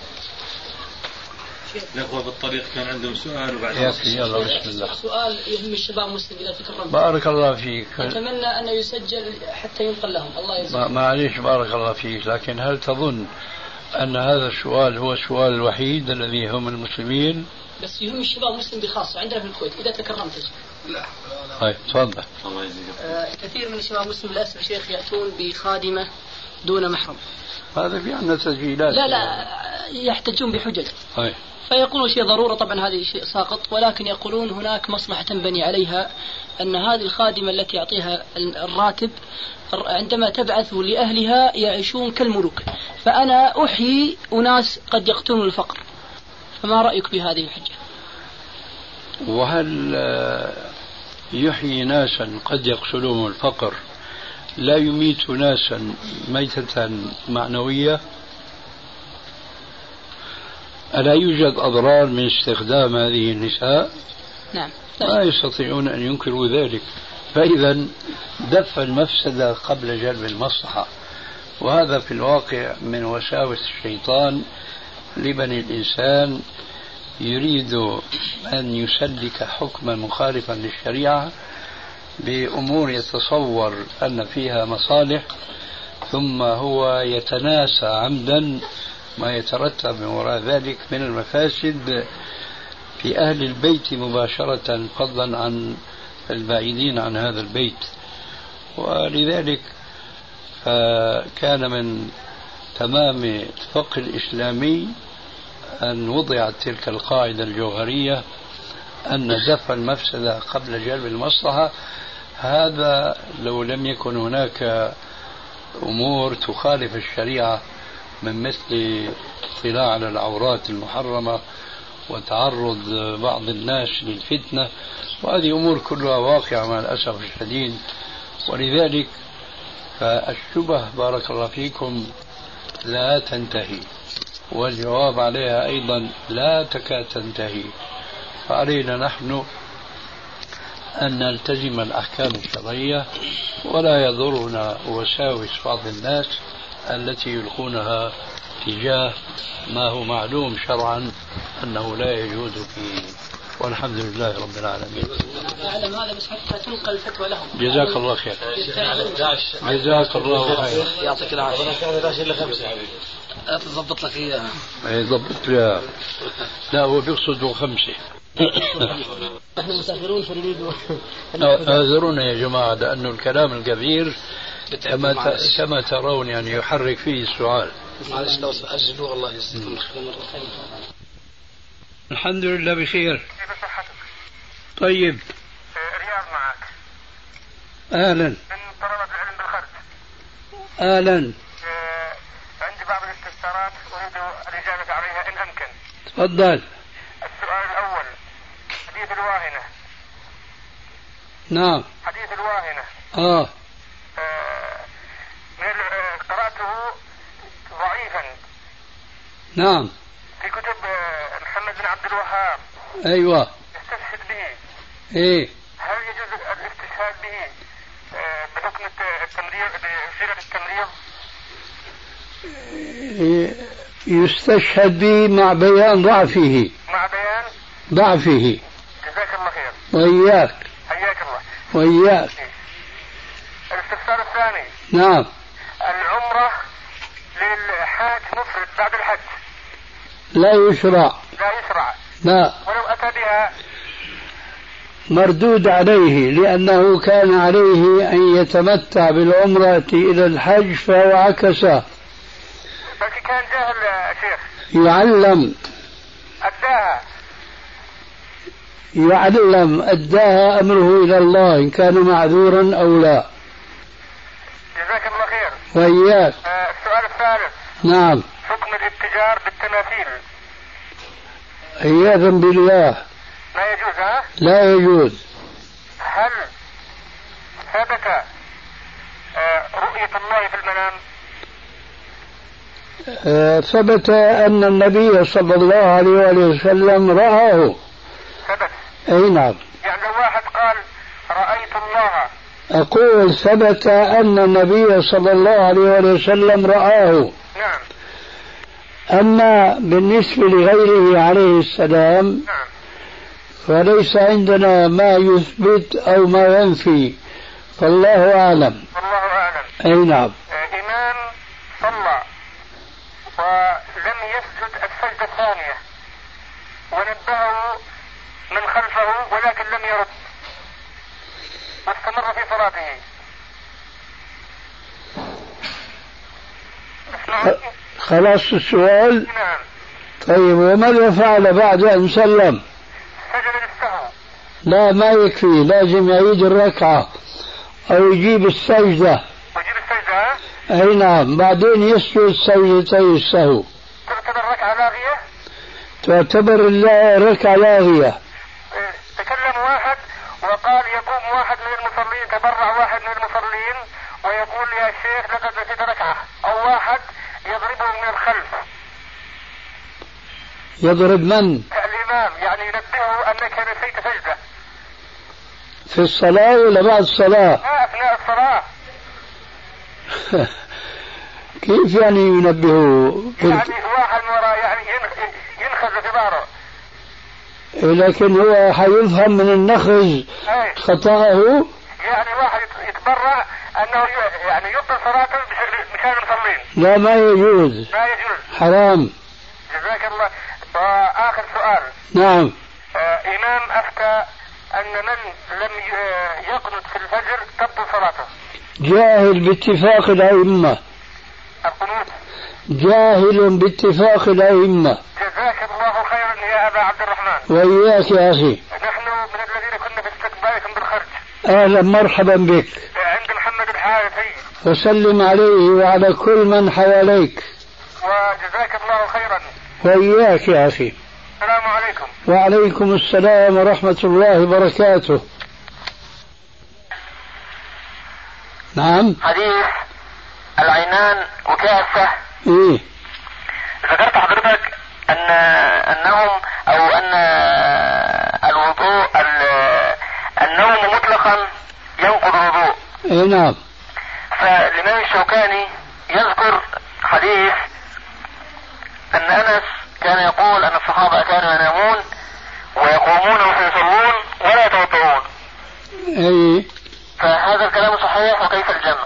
الأخوة بالطريق كان عندهم سؤال وبعد
يلا بسم الله.
سؤال يهم الشباب المسلم إذا تكرم.
بارك الله فيك.
أتمنى أن يسجل حتى ينقل لهم. الله يجزاك.
معليش بارك الله فيك، لكن هل تظن أن هذا السؤال هو السؤال الوحيد الذي يهم المسلمين؟
بس يهم الشباب المسلم بخاصة عندنا في الكويت إذا تكرمت.
لا.
طيب تفضل.
الله يجزيك.
كثير من الشباب المسلم للأسف شيخ يأتون بخادمة دون محرم.
هذا في عندنا تسجيلات.
لا يحتجون بحجج.
طيب.
فيقولون شيء ضرورة، طبعا هذا شيء ساقط، ولكن يقولون هناك مصلحة تنبني عليها، أن هذه الخادمة التي يعطيها الراتب عندما تبعث لأهلها يعيشون كالملوك، فأنا أحيي أناس قد يقتلون الفقر، فما رأيك بهذه الحجة؟
وهل يحيي ناسا قد يقتلهم الفقر لا يميت ناسا ميتة معنوية؟ ألا يوجد أضرار من استخدام هذه النساء؟
نعم.
ما يستطيعون أن ينكروا ذلك. فإذا دفع المفسدة قبل جلب المصلحة، وهذا في الواقع من وساوس الشيطان لبني الإنسان، يريد أن يسلك حكما مخالفا للشريعة بأمور يتصور أن فيها مصالح، ثم هو يتناسى عمدا ما يترتب من وراء ذلك من المفاسد في أهل البيت مباشرة، فضلا عن البعيدين عن هذا البيت. ولذلك كان من تمام الفقه الإسلامي أن وضعت تلك القاعدة الجوهرية أن دفع المفسدة قبل جلب المصلحة. هذا لو لم يكن هناك أمور تخالف الشريعة من مثل اطلاع على العورات المحرمة وتعرض بعض الناس للفتنة، وهذه أمور كلها واقعة مع الأسف الشديد. ولذلك فالشبه بارك الله فيكم لا تنتهي، والجواب عليها أيضا لا تكاد تنتهي. فعلينا نحن أن نلتزم الأحكام الشرعية، ولا يضرنا وساوس بعض الناس التي يلقونها تجاه ما هو معلوم شرعا أنه لا يجوز فيه، والحمد لله رب العالمين.
أعلم هذا بس حتى تنقل الفتوى لهم.
جزاك الله خير. جزاك الله خير.
يعطيك العافية. أنا كان 11 إلى 5 تضبط لك إياها.
ضبط لها. لا هو بيقصد 5.
نحن مسافرون فنريد.
اعذرونا يا جماعة، لأن الكلام الكبير كما ترون يعني يحرك فيه السؤال.
معلش لو أجلوه الله يسلمك.
الحمد لله بخير. طيب.
رياض معك.
أهلا.
من طلبة العلم بالخرج.
أهلا.
عندي بعض الاستفسارات أريد الإجابة عليها إن أمكن.
تفضل.
السؤال الأول، حديث الواهنة.
نعم.
حديث الواهنة. قرأته ضعيفا.
نعم.
في كتب محمد بن عبد الوهاب.
أيوة.
يستشهد به.
إيه.
هل يجوز الاستشهاد به بحكم التمريض بصيغة التمريض؟
يستشهد به مع بيان ضعفه.
مع بيان
ضعفه.
جزاك الله خير.
وإياك.
حياك الله.
وإياك.
الاستفسار الثاني.
نعم.
العمرة للحاج مفرد بعد الحج.
لا يشرع.
لا يشرع.
لا.
ولو أتى بها
مردود عليه، لأنه كان عليه أن يتمتع بالعمرة إلى الحج فهو عكسه.
بس كان جاهل يا شيخ.
يعلم.
أداها.
يعلم أداها أمره إلى الله إن كان معذورا أو لا.
جزاك الله خير.
وإياك.
السؤال الثالث.
نعم.
حكم الاتجار بالتماثيل.
عياذا بالله.
لا يجوز ها؟
لا يجوز.
هل ثبت رؤية الله في المنام؟
ثبت أن النبي صلى الله عليه وسلم رآه.
ثبت.
أي نعم.
يعني لو واحد قال رأيت الله.
أقول ثبت أن النبي صلى الله عليه وسلم رآه.
نعم.
أما بالنسبة لغيره عليه السلام
نعم.
فليس عندنا ما يثبت أو ما ينفي، فالله أعلم.
الله أعلم.
أي نعم.
إمام صلى ولم يسجد السجدة الثانية ونبهه من خلفه ولكن لم يرد واستمر في صلاته.
خلاص السؤال.
نعم.
طيب وماذا فعل بعد أن سلم؟
سجد للسهو.
لا ما يكفي، لازم يعيد الركعة أو يجيب السجدة.
ويجيب السجدة.
أي نعم. بعدين يسجد سجدتي السهو.
تعتبر ركعة لاغية؟
تعتبر الركعة لاغية.
تكلم واحد وقال يقوم واحد من المصلين، تبرع واحد من المصلين ويقول يا شيخ لقد نسيت ركعة، أو واحد يضربه من الخلف.
يضرب من؟
الإمام، يعني ينبهه أنك نسيت سجدة.
في الصلاة ولا بعد الصلاة؟
أثناء الصلاة.
كيف يعني ينبهه؟
يعني واحد وراء يعني ينخز في ظهره.
لكن هو حيفهم من النخز خطأه.
يعني واحد يتبرع أنه يعني يبطل صلاته مشان المصلين.
لا ما يجوز.
لا يجوز.
حرام.
جزاك الله. وآخر سؤال.
نعم.
إمام أفتى أن من لم يقنط في الفجر تبطل صلاته.
جاهل باتفاق الأئمة.
القنوت.
جاهل باتفاق الأئمة.
جزاك الله خيرا يا أبا عبد الرحمن.
وإياك يا أخي.
نحن من الذين كنا في استقبالكم بالخرج.
أهلا مرحبا بك.
عند محمد الحارثي.
وسلم عليه وعلى كل من حواليك.
وجزاك الله خيرا.
وإياك يا أخي.
السلام عليكم.
وعليكم السلام ورحمة الله وبركاته. نعم.
حديث العينان وكافة.
إيه.
ذكرت حضرتك أنهم أو أن الوضوء النوم مطلقا ينقض الوضوء.
إيه نعم.
فالإمام الشوكاني يذكر حديث أن أنس كان يقول أن الصحابة كانوا ينامون ويقومون ويصلون ولا يتوضؤون.
أي.
فهذا الكلام صحيح وكيف الجمع؟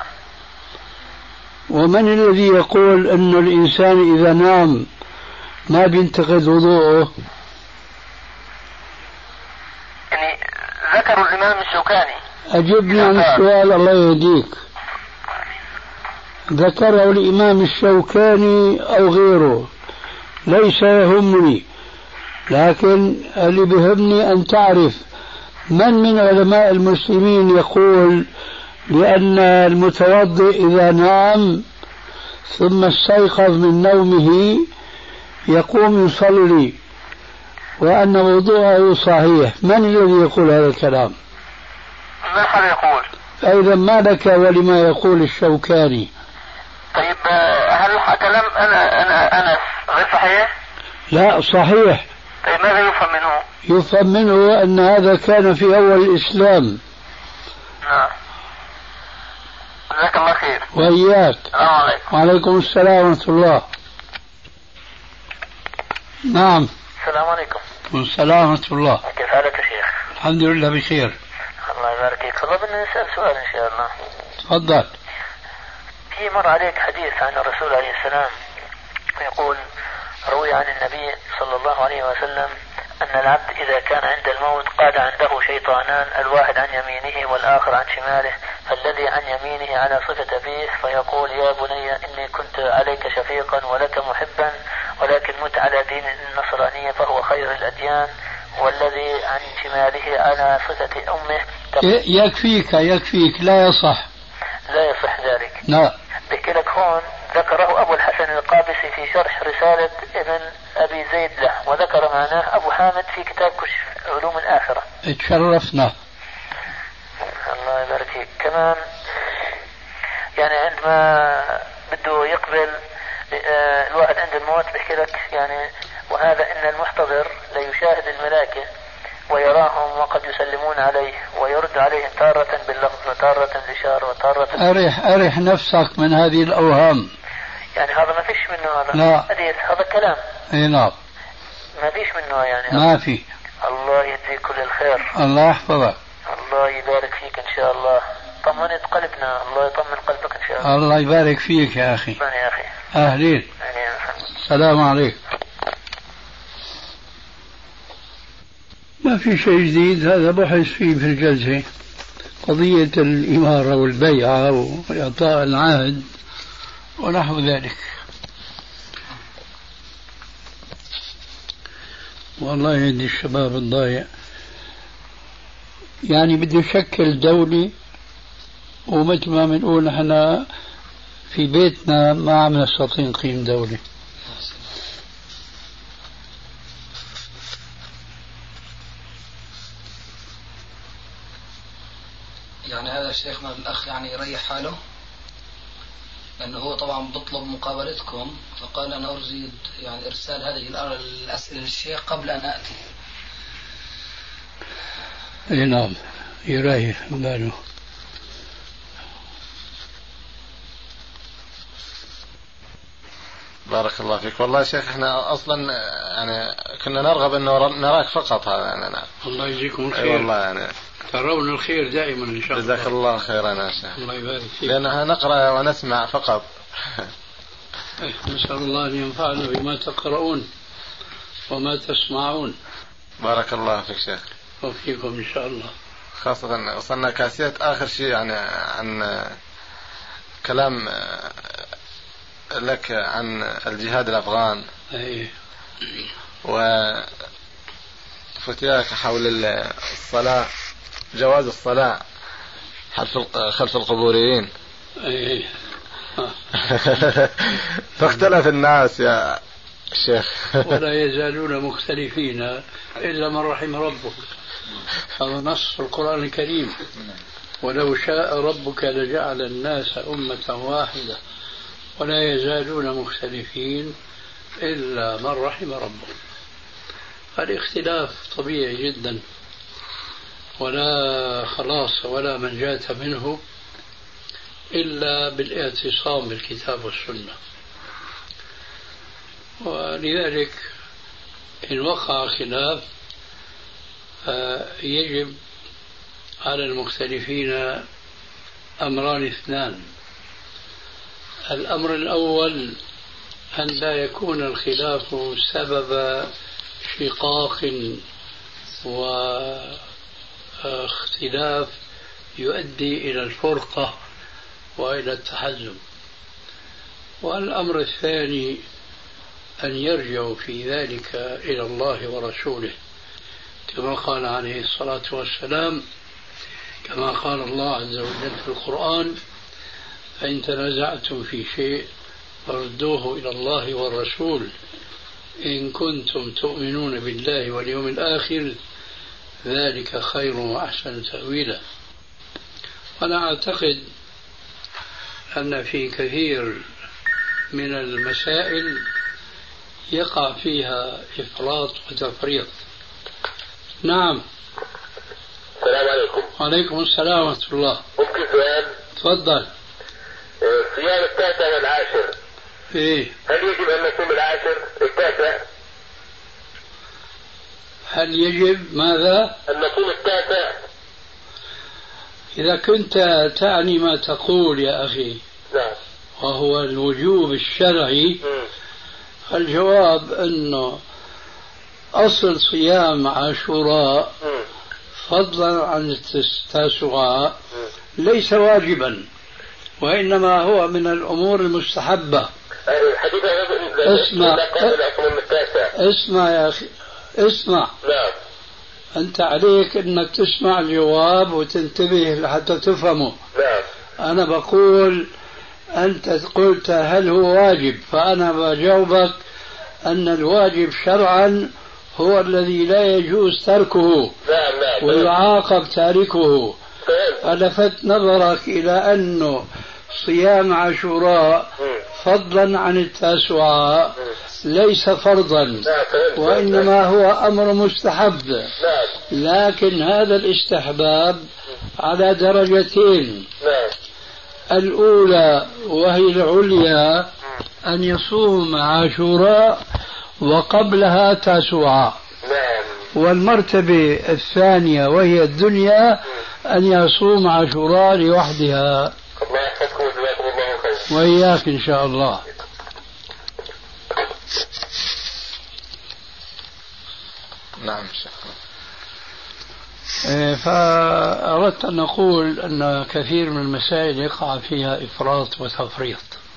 ومن الذي يقول أن الإنسان إذا نام ما بينتقد وضوءه؟
يعني ذكروا الإمام الشوكاني.
أجبني عن السؤال الله يهديك. ذكره الإمام الشوكاني أو غيره ليس يهمني، لكن اللي بيهمني أن تعرف من علماء المسلمين يقول بأن المتوضئ إذا نام ثم استيقظ من نومه يقوم يصلي وأن وضوءه صحيح. من الذي يقول هذا الكلام؟
ما حد يقول.
فإذا ما لك ولما يقول الشوكاني؟
طيب هل كلام أنا غير صحيح؟
لا صحيح.
طيب ماذا يفهم منه؟
يفهم منه أن هذا كان في أول الإسلام.
نعم. جزاك الله خير.
وإياك.
السلام عليكم.
وعليكم السلام ورحمة الله. نعم.
السلام عليكم.
والسلام ورحمة الله.
كيف حالك يا شيخ؟
الحمد لله بخير.
الله يبارك فيك. والله بدنا نسأل سؤال إن شاء الله.
تفضل.
في مر عليك حديث عن الرسول عليه السلام يقول روي عن النبي صلى الله عليه وسلم أن العبد إذا كان عند الموت قاد عنده شيطانان، الواحد عن يمينه والآخر عن شماله، فالذي عن يمينه على صفة أبيه فيقول يا بني إني كنت عليك شفيقا ولك محبا ولكن مت على دين النصرانية فهو خير الأديان، والذي عن شماله على صفة أمه.
يكفيك لا يصح.
لا يصح ذلك.
لا.
بحكي لك هون ذكره أبو الحسن القابسي في شرح رسالة ابن أبي زيد له، وذكر معناه أبو حامد في كتاب كشف علوم الآخرة.
اتشرفنا.
الله يبارك فيك. كمان يعني عندما بده يقبل الواحد عند الموت بحكي لك يعني وهذا إن المحتضر ليشاهد الملائكة ويراهم وقد يسلمون عليه ويرد عليهم تارة باللفظ وتارة بالإشارة وتارة
أرح نفسك من هذه الأوهام.
يعني هذا ما فيش منه هذا.
لا.
حديث هذا كلام.
اي نعم.
ما فيش منه يعني.
ما في.
الله يجزيك كل الخير.
الله يحفظك.
الله يبارك فيك إن شاء الله. طمنت قلبنا. الله يطمن قلبك إن شاء الله.
الله يبارك فيك يا أخي.
يا أخي.
أهلين. السلام عليكم. ما في شيء جديد، هذا بحث فيه في الجلسة قضية الإمارة والبيعة وإعطاء العهد ونحو ذلك. والله يدي الشباب الضايع يعني بده يشكل دولة، ومثل ما بنقول نحن في بيتنا ما عم نستطيع نقيم دولة.
يعني هذا شيخنا الأخ يعني يريح حاله، لأنه هو طبعا بطلب مقابلتكم، فقال أنا أريد يعني إرسال هذه الأسئلة للشيخ قبل أن أتي.
اي نعم يريح باله.
بارك الله فيك. والله يا شيخ احنا اصلا يعني كنا نرغب انه نراك فقط هذا يعني.
الله يجزيكم الخير.
والله يعني
ترون الخير دائما ان شاء الله.
جزاك الله خيرا يا شيخ.
الله يبارك فيك.
لانها نقرا ونسمع فقط.
نسال الله ان ينفعنا بما تقرؤون وما تسمعون.
بارك الله فيك شيخ.
وفيكم ان شاء الله.
خاصة وصلنا كاسيت اخر شيء يعني عن كلام لك عن الجهاد الأفغان. وفتياك حول الصلاة، جواز الصلاة خلف القبوريين. فاختلف الناس يا الشيخ.
ولا يزالون مختلفين إلا من رحم ربك. هذا نص القرآن الكريم. ولو شاء ربك لجعل الناس أمة واحدة ولا يزالون مختلفين إلا من رحم ربهم. الاختلاف طبيعي جدا ولا خلاص ولا منجاة منه إلا بالاعتصام بالكتاب والسنة. ولذلك إن وقع خلاف يجب على المختلفين أمران اثنان. الأمر الأول أن لا يكون الخلاف سبب شقاق واختلاف يؤدي إلى الفرقة وإلى التحزب. والأمر الثاني أن يرجعوا في ذلك إلى الله ورسوله كما قال عليه الصلاة والسلام، كما قال الله عز وجل في القرآن: فإن تنازعتم في شيء فردوه إلى الله والرسول إن كنتم تؤمنون بالله واليوم الآخر ذلك خير وأحسن تأويلا. وأنا أعتقد أن في كثير من المسائل يقع فيها إفراط وتفريط. نعم.
السلام عليكم.
وعليكم السلام ورحمة الله.
ممكن سؤال؟
تفضل.
صيام التاسع والعاشر
إيه؟
هل يجب أن نصوم العاشر التاسع؟
هل يجب ماذا؟
أن نصوم التاسع.
إذا كنت تعني ما تقول يا أخي
نعم.
وهو الوجوب الشرعي، الجواب أنه أصل صيام عاشوراء فضلا عن التاسعاء ليس واجبا، وإنما هو من الأمور المستحبة. اسمع يا أخي، اسمع.
نعم.
أنت عليك أنك تسمع الجواب وتنتبه لحتى تفهمه. أنا بقول أنت قلت هل هو واجب، فأنا بجاوبك أن الواجب شرعا هو الذي لا يجوز تركه ويعاقب تاركه. ألفت نظرك إلى أنه صيام عاشوراء فضلا عن التاسوعاء ليس فرضا، وإنما هو أمر مستحب، لكن هذا الاستحباب على درجتين. الأولى وهي العليا أن يصوم عاشوراء وقبلها تاسوعاء، والمرتبة الثانية وهي الدنيا أن يصوم عاشوراء لوحدها. وإياك إن شاء الله.
نعم.
فأردت أن نقول أن كثير من المسائل يقع فيها إفراط وتفريط،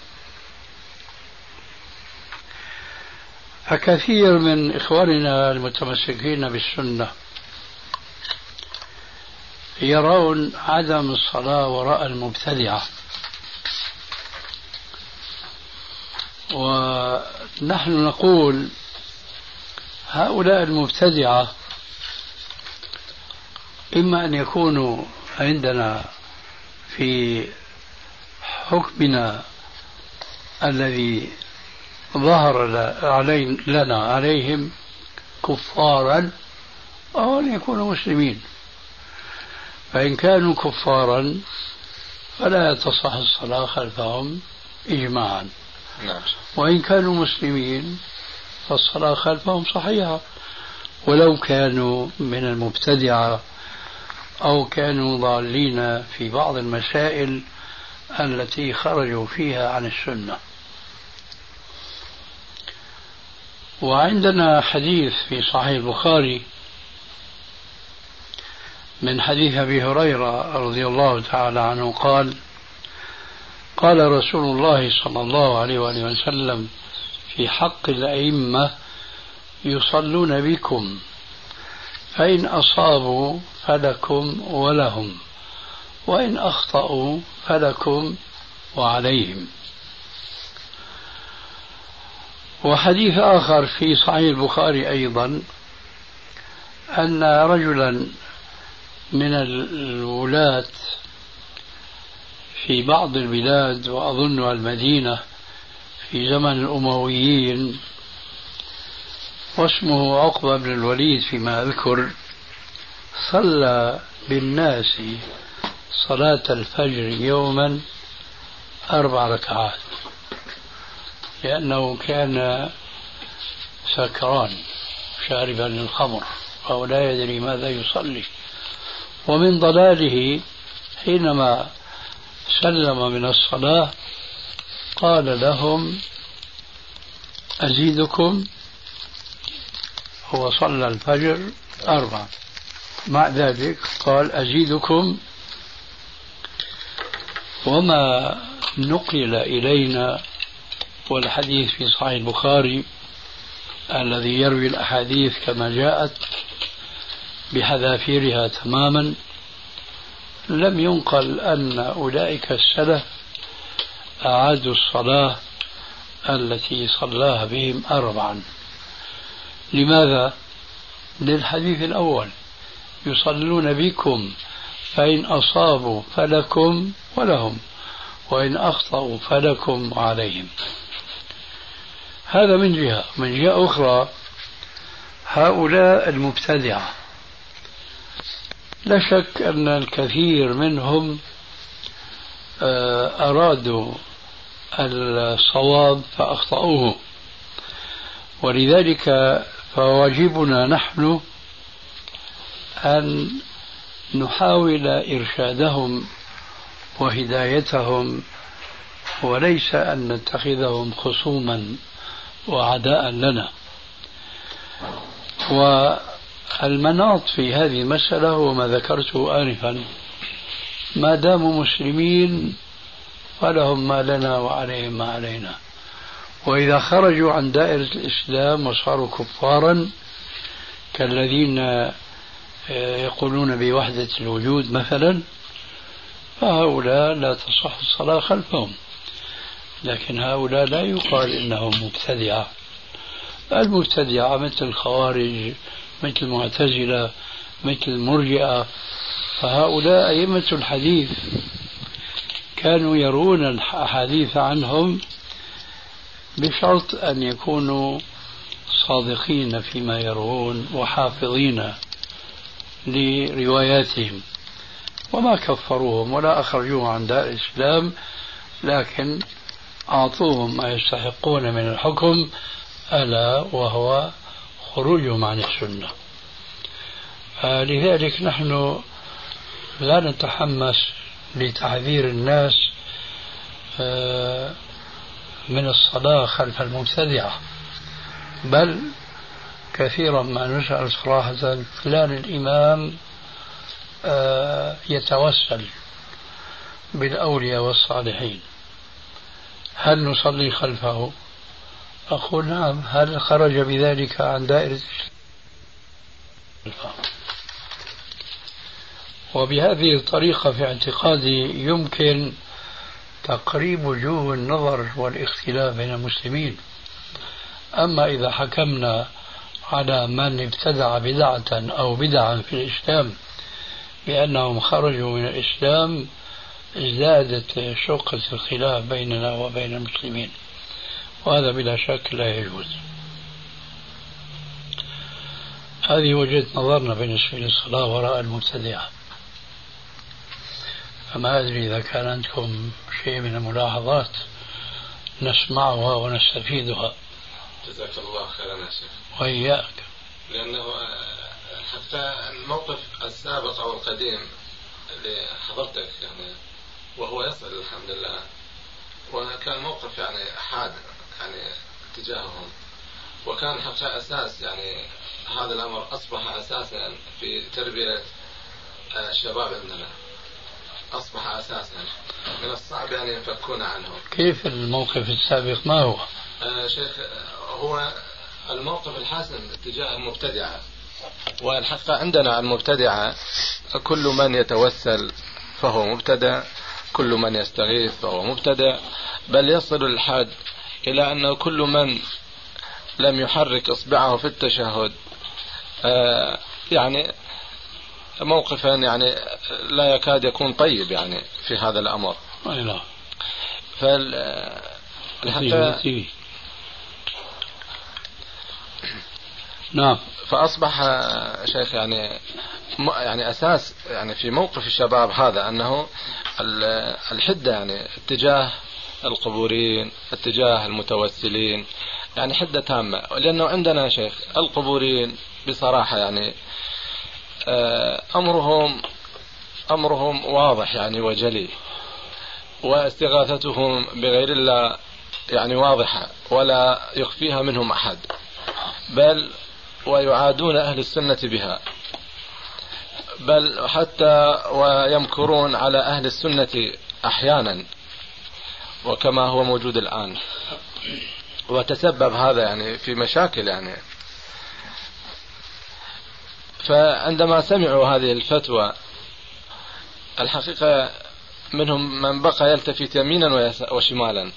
فكثير من إخواننا المتمسكين بالسنة يرون عدم الصلاة وراء المبتدعة، ونحن نقول هؤلاء المبتدعة إما أن يكونوا عندنا في حكمنا الذي ظهر لنا عليهم كفارا، أو أن يكونوا مسلمين. فإن كانوا كفارا فلا تصح الصلاة خلفهم إجماعا، وإن كانوا مسلمين فالصلاة خلفهم صحيحة، ولو كانوا من المبتدعة أو كانوا ضالين في بعض المسائل التي خرجوا فيها عن السنة. وعندنا حديث في صحيح البخاري من حديث أبي هريرة رضي الله تعالى عنه قال: قال رسول الله صلى الله عليه وآله وسلم في حق الأئمة: يصلون بكم، فإن أصابوا فلكم ولهم، وإن أخطأوا فلكم وعليهم. وحديث آخر في صحيح البخاري أيضا أن رجلا من الولاة في بعض البلاد، وأظن المدينة في زمن الأمويين، واسمه عقبة بن الوليد فيما أذكر، صلى بالناس صلاة الفجر يوما 4 ركعات، لأنه كان سكران شاربا للخمر، فهو لا يدري ماذا يصلي. ومن ضلاله حينما سلم من الصلاة قال لهم: أزيدكم؟ هو صلى الفجر 4، مع ذلك قال: أزيدكم؟ وما نقل إلينا، والحديث في صحيح البخاري الذي يروي الأحاديث كما جاءت بحذافيرها تماما، لم ينقل أن أولئك السلف أعادوا الصلاة التي صلاها بهم 4. لماذا؟ للحديث الأول: يصلون بكم، فإن أصابوا فلكم ولهم، وإن أخطأوا فلكم وعليهم. هذا من جهة. من جهة أخرى، هؤلاء المبتدعة لا شك أن الكثير منهم أرادوا الصواب فأخطأوه، ولذلك فواجبنا نحن أن نحاول إرشادهم وهدايتهم، وليس أن نتخذهم خصوما وعداء لنا. والمناط في هذه المسألة هو ما ذكرته آنفا: ما داموا مسلمين فلهم ما لنا وعليهم ما علينا، وإذا خرجوا عن دائرة الإسلام وصاروا كفارا كالذين يقولون بوحدة الوجود مثلا، فهؤلاء لا تصح الصلاة خلفهم. لكن هؤلاء لا يقال إنهم مبتدعة. المبتدعة مثل الخوارج، مثل المعتزلة، مثل المرجئة، فهؤلاء أئمة الحديث كانوا يرون الأحاديث عنهم بشرط أن يكونوا صادقين فيما يروون وحافظين لرواياتهم، وما كفروهم ولا أخرجوهم عن دار الإسلام، لكن أعطوهم ما يستحقون من الحكم، ألا وهو خروجهم عن السنة. لذلك نحن لا نتحمس لتحذير الناس من الصلاة خلف المبتدعة، بل كثيرا ما نسأل صراحة فلان الإمام يتوسل بالأولياء والصالحين، هل نصلي خلفه؟ أقول نعم. هل خرج بذلك عن دائرة الإسلام؟ وبهذه الطريقة في اعتقادي يمكن تقريب وجوه النظر والاختلاف بين المسلمين. أما إذا حكمنا على من ابتدع بدعة أو بدعا في الإسلام بأنهم خرجوا من الإسلام، ازدادت شقة الخلاف بيننا وبين المسلمين، وهذا بلا شك لا يجوز. هذه وجهة نظرنا بالنسبة للصلاة وراء المبتدعة. فما أدري إذا كان عندكم شيء من الملاحظات نسمعها ونستفيدها.
جزاك الله خيرا يا شيخ.
وإياك.
لأنه حتى الموقف السابق أو القديم اللي حضرتك يعني وهو يصل الحمد لله، وكان موقف يعني حاد يعني تجاههم، وكان حتى أساس يعني هذا الأمر أصبح أساسا في تربية الشباب عندنا، أصبح أساسا من الصعب أن ينفكون عنه.
كيف الموقف السابق ما هو؟
شيخ، هو الموقف الحاسم تجاه المبتدعة، والحق عندنا المبتدعة كل من يتوسل فهو مبتدع، كل من يستغيث فهو مبتدع، بل يصل الحد إلى أنه كل من لم يحرك إصبعه في التشهد يعني موقفا يعني لا يكاد يكون طيب يعني في هذا الأمر.
نعم.
فأصبح شيخ يعني أساس يعني في موقف الشباب هذا أنه الحدة يعني اتجاه القبورين، اتجاه المتوسلين، يعني حدة تامة. لأنه عندنا شيخ القبورين بصراحة يعني أمرهم واضح يعني وجلي، واستغاثتهم بغير الله يعني واضحة ولا يخفيها منهم أحد، بل ويعادون أهل السنة بها، بل حتى ويمكرون على أهل السنة أحيانا، وكما هو موجود الآن. وتسبب هذا يعني في مشاكل يعني. فعندما سمعوا هذه الفتوى الحقيقة منهم من بقى يلتفت يمينا وشمالا،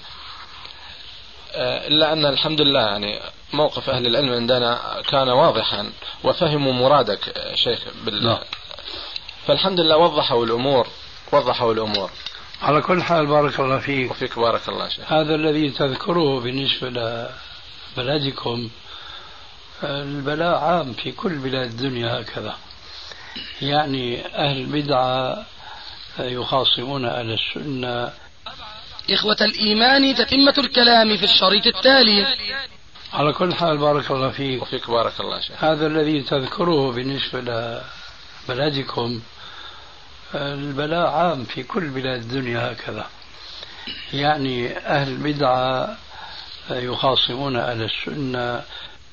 إلا أن الحمد لله يعني موقف أهل العلم عندنا كان واضحا وفهموا مرادك شيخ فالحمد لله وضحوا الأمور.
على كل حال بارك الله فيك.
وفيك بارك الله شيخ.
هذا الذي تذكره بالنسبة لبلدكم البلاء عام في كل بلاد الدنيا هكذا، يعني أهل البدعة يخاصمون أهل السنة.
إخوة الإيمان تتمة الكلام في الشريط التالي.
على كل حال بارك الله فيك.
وفيك بارك الله شيخ.
هذا الذي تذكره بالنسبة لبلدكم البلاء عام في كل بلاد الدنيا هكذا، يعني أهل البدعة يخاصمون أهل السنة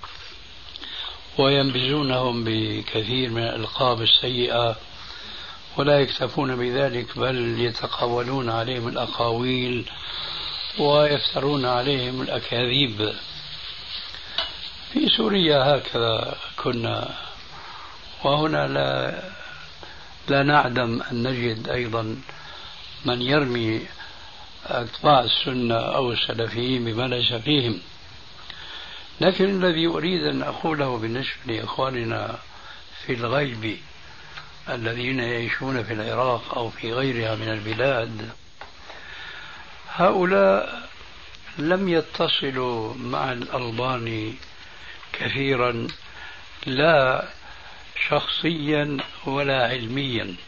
وينبذونهم بكثير من الألقاب السيئة، ولا يكتفون بذلك بل يتقولون عليهم الأقاويل ويفترون عليهم الأكاذيب. في سوريا هكذا كنا وهنا لا نعدم أن نجد أيضا من يرمي أتباع السنة أو السلفيين بما ليس فيهم. لكن الذي أريد أن أقوله بالنسبة لإخواننا في الغيب الذين يعيشون في العراق أو في غيرها من البلاد، هؤلاء لم يتصلوا مع الألباني كثيرا لا شخصيا ولا علميا،